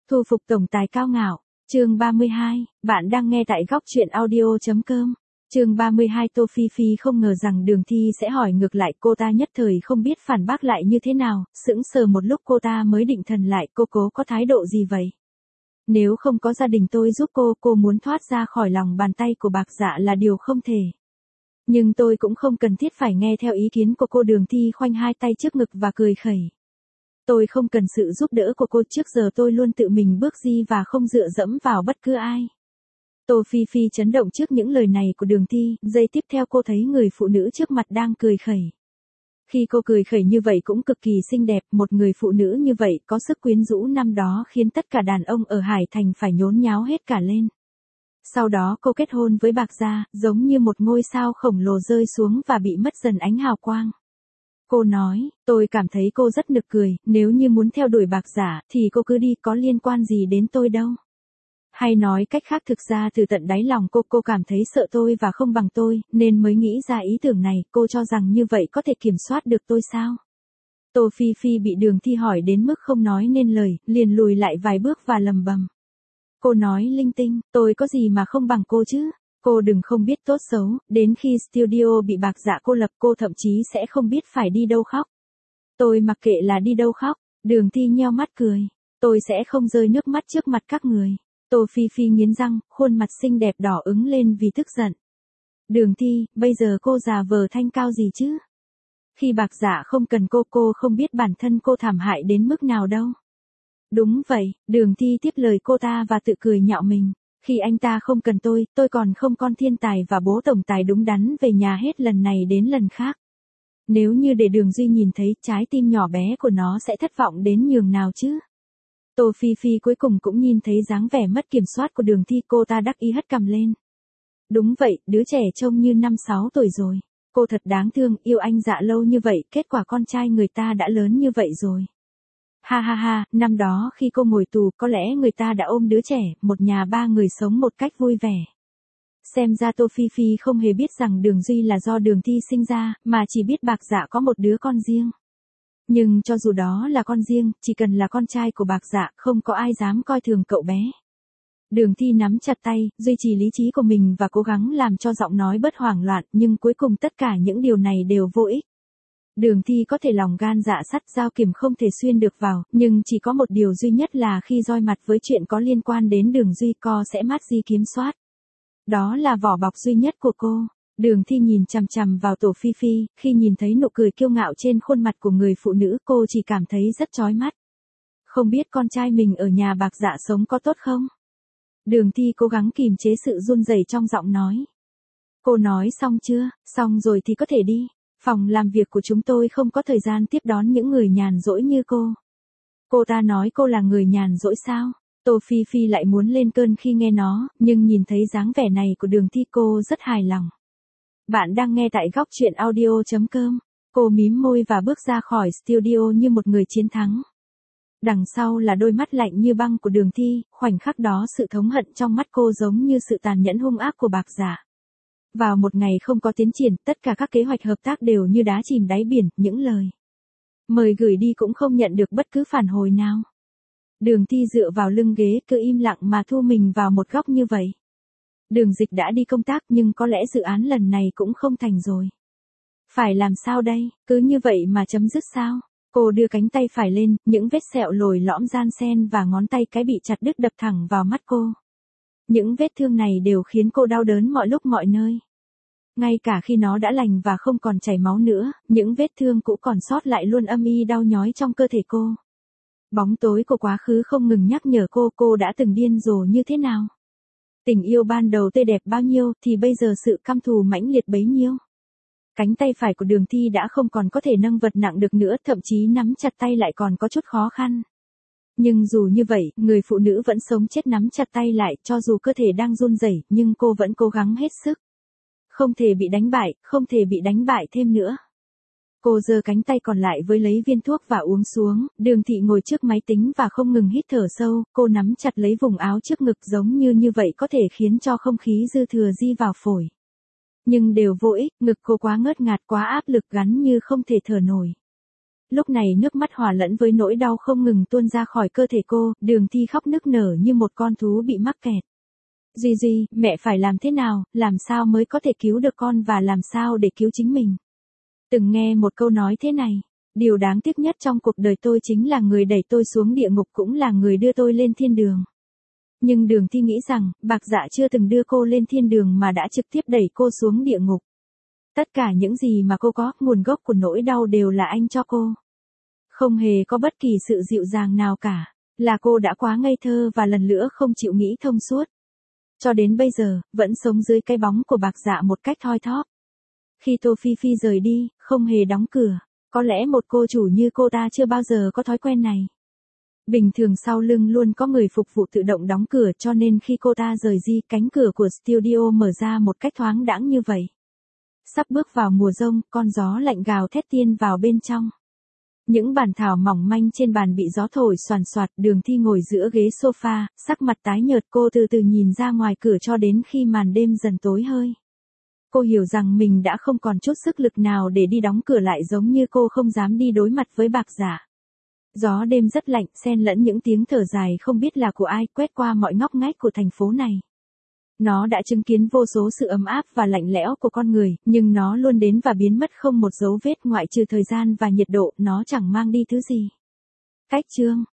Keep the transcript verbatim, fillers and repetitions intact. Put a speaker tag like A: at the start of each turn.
A: Thu phục tổng tài cao ngạo, chương ba mươi hai, bạn đang nghe tại góc truyện audio.com. Chương ba mươi hai. Tô Phi Phi không ngờ rằng Đường Thi sẽ hỏi ngược lại, cô ta nhất thời không biết phản bác lại như thế nào, sững sờ một lúc cô ta mới định thần lại, cô cố có thái độ gì vậy? Nếu không có gia đình tôi giúp cô, cô muốn thoát ra khỏi lòng bàn tay của Bạc Dạ là điều không thể. Nhưng tôi cũng không cần thiết phải nghe theo ý kiến của cô. Đường Thi khoanh hai tay trước ngực và cười khẩy. Tôi không cần sự giúp đỡ của cô, trước giờ tôi luôn tự mình bước đi và không dựa dẫm vào bất cứ ai. Tô Phi Phi chấn động trước những lời này của Đường Thi, giây tiếp theo cô thấy người phụ nữ trước mặt đang cười khẩy. Khi cô cười khẩy như vậy cũng cực kỳ xinh đẹp, một người phụ nữ như vậy có sức quyến rũ năm đó khiến tất cả đàn ông ở Hải Thành phải nhốn nháo hết cả lên. Sau đó cô kết hôn với Bạc Gia, giống như một ngôi sao khổng lồ rơi xuống và bị mất dần ánh hào quang. Cô nói, tôi cảm thấy cô rất nực cười, nếu như muốn theo đuổi Bạc Dạ thì cô cứ đi, có liên quan gì đến tôi đâu. Hay nói cách khác, thực ra từ tận đáy lòng cô, cô cảm thấy sợ tôi và không bằng tôi, nên mới nghĩ ra ý tưởng này. Cô cho rằng như vậy có thể kiểm soát được tôi sao? Tô Phi Phi bị Đường Thi hỏi đến mức không nói nên lời, liền lùi lại vài bước và lầm bầm. Cô nói linh tinh, tôi có gì mà không bằng cô chứ? Cô đừng không biết tốt xấu, đến khi studio bị Bạc Dạ cô lập, cô thậm chí sẽ không biết phải đi đâu khóc. Tôi mặc kệ là đi đâu khóc. Đường Thi nheo mắt cười. Tôi sẽ không rơi nước mắt trước mặt các người. Tô Phi Phi nghiến răng, khuôn mặt xinh đẹp đỏ ứng lên vì tức giận. Đường Thi, bây giờ cô già vờ thanh cao gì chứ? Khi Bạc Dạ không cần cô, cô không biết bản thân cô thảm hại đến mức nào đâu. Đúng vậy, Đường Thi tiếp lời cô ta và tự cười nhạo mình. Khi anh ta không cần tôi, tôi còn không con thiên tài và bố tổng tài đúng đắn về nhà hết lần này đến lần khác. Nếu như để Đường Duy nhìn thấy, trái tim nhỏ bé của nó sẽ thất vọng đến nhường nào chứ? Tô Phi Phi cuối cùng cũng nhìn thấy dáng vẻ mất kiểm soát của Đường Thi, cô ta đắc ý hất cằm lên. Đúng vậy, đứa trẻ trông như năm sáu tuổi rồi. Cô thật đáng thương, yêu anh Dạ lâu như vậy, kết quả con trai người ta đã lớn như vậy rồi. Ha ha ha, năm đó khi cô ngồi tù, có lẽ người ta đã ôm đứa trẻ, một nhà ba người sống một cách vui vẻ. Xem ra Tô Phi Phi không hề biết rằng Đường Duy là do Đường Thi sinh ra, mà chỉ biết Bạc Dạ có một đứa con riêng. Nhưng cho dù đó là con riêng, chỉ cần là con trai của Bạc Dạ, không có ai dám coi thường cậu bé. Đường Thi nắm chặt tay, duy trì lý trí của mình và cố gắng làm cho giọng nói bớt hoảng loạn, nhưng cuối cùng tất cả những điều này đều vô ích. Đường Thi có thể lòng gan dạ sắt, dao kiểm không thể xuyên được vào, nhưng chỉ có một điều duy nhất là khi roi mặt với chuyện có liên quan đến Đường Duy, co sẽ mắt di kiếm soát. Đó là vỏ bọc duy nhất của cô. Đường Thi nhìn chằm chằm vào Tô Phi Phi, khi nhìn thấy nụ cười kiêu ngạo trên khuôn mặt của người phụ nữ, cô chỉ cảm thấy rất chói mắt. Không biết con trai mình ở nhà Bạc Dạ sống có tốt không? Đường Thi cố gắng kìm chế sự run rẩy trong giọng nói. Cô nói xong chưa? Xong rồi thì có thể đi. Phòng làm việc của chúng tôi không có thời gian tiếp đón những người nhàn rỗi như cô. Cô ta nói cô là người nhàn rỗi sao? Tô Phi Phi lại muốn lên cơn khi nghe nó, nhưng nhìn thấy dáng vẻ này của Đường Thi cô rất hài lòng. Bạn đang nghe tại góc truyện audio.com. Cô mím môi và bước ra khỏi studio như một người chiến thắng. Đằng sau là đôi mắt lạnh như băng của Đường Thi, khoảnh khắc đó sự thống hận trong mắt cô giống như sự tàn nhẫn hung ác của Bạc Dạ. Vào một ngày không có tiến triển, tất cả các kế hoạch hợp tác đều như đá chìm đáy biển, những lời mời gửi đi cũng không nhận được bất cứ phản hồi nào. Đường Thi dựa vào lưng ghế, cứ im lặng mà thu mình vào một góc như vậy. Đường Dịch đã đi công tác nhưng có lẽ dự án lần này cũng không thành rồi. Phải làm sao đây, cứ như vậy mà chấm dứt sao? Cô đưa cánh tay phải lên, những vết sẹo lồi lõm gian xen và ngón tay cái bị chặt đứt đập thẳng vào mắt cô. Những vết thương này đều khiến cô đau đớn mọi lúc mọi nơi. Ngay cả khi nó đã lành và không còn chảy máu nữa, những vết thương cũ còn sót lại luôn âm y đau nhói trong cơ thể cô. Bóng tối của quá khứ không ngừng nhắc nhở cô cô đã từng điên rồ như thế nào. Tình yêu ban đầu tươi đẹp bao nhiêu thì bây giờ sự căm thù mãnh liệt bấy nhiêu. Cánh tay phải của Đường Thi đã không còn có thể nâng vật nặng được nữa, thậm chí nắm chặt tay lại còn có chút khó khăn. Nhưng dù như vậy, người phụ nữ vẫn sống chết nắm chặt tay lại, cho dù cơ thể đang run rẩy, nhưng cô vẫn cố gắng hết sức. Không thể bị đánh bại, không thể bị đánh bại thêm nữa. Cô giơ cánh tay còn lại với lấy viên thuốc và uống xuống. Đường Thị ngồi trước máy tính và không ngừng hít thở sâu, cô nắm chặt lấy vùng áo trước ngực, giống như như vậy có thể khiến cho không khí dư thừa di vào phổi. Nhưng đều vô ích, ngực cô quá ngớt ngạt, quá áp lực, gắn như không thể thở nổi. Lúc này nước mắt hòa lẫn với nỗi đau không ngừng tuôn ra khỏi cơ thể cô, Đường Thi khóc nức nở như một con thú bị mắc kẹt. Duy Duy, mẹ phải làm thế nào, làm sao mới có thể cứu được con và làm sao để cứu chính mình? Từng nghe một câu nói thế này, điều đáng tiếc nhất trong cuộc đời tôi chính là người đẩy tôi xuống địa ngục cũng là người đưa tôi lên thiên đường. Nhưng Đường Thi nghĩ rằng, Bạc Dạ chưa từng đưa cô lên thiên đường mà đã trực tiếp đẩy cô xuống địa ngục. Tất cả những gì mà cô có, nguồn gốc của nỗi đau đều là anh cho cô. Không hề có bất kỳ sự dịu dàng nào cả, là cô đã quá ngây thơ và lần nữa không chịu nghĩ thông suốt. Cho đến bây giờ, vẫn sống dưới cái bóng của Bạc Dạ một cách thoi thóp. Khi Tô Phi Phi rời đi, không hề đóng cửa, có lẽ một cô chủ như cô ta chưa bao giờ có thói quen này. Bình thường sau lưng luôn có người phục vụ tự động đóng cửa cho nên khi cô ta rời đi, cánh cửa của studio mở ra một cách thoáng đãng như vậy. Sắp bước vào mùa giông, con gió lạnh gào thét tiên vào bên trong. Những bản thảo mỏng manh trên bàn bị gió thổi xoàn xoạt, Đường Thi ngồi giữa ghế sofa, sắc mặt tái nhợt, cô từ từ nhìn ra ngoài cửa cho đến khi màn đêm dần tối hơi. Cô hiểu rằng mình đã không còn chút sức lực nào để đi đóng cửa lại, giống như cô không dám đi đối mặt với Bạc Dạ. Gió đêm rất lạnh, xen lẫn những tiếng thở dài không biết là của ai, quét qua mọi ngóc ngách của thành phố này. Nó đã chứng kiến vô số sự ấm áp và lạnh lẽo của con người, nhưng nó luôn đến và biến mất không một dấu vết, ngoại trừ thời gian và nhiệt độ, nó chẳng mang đi thứ gì. Cách chương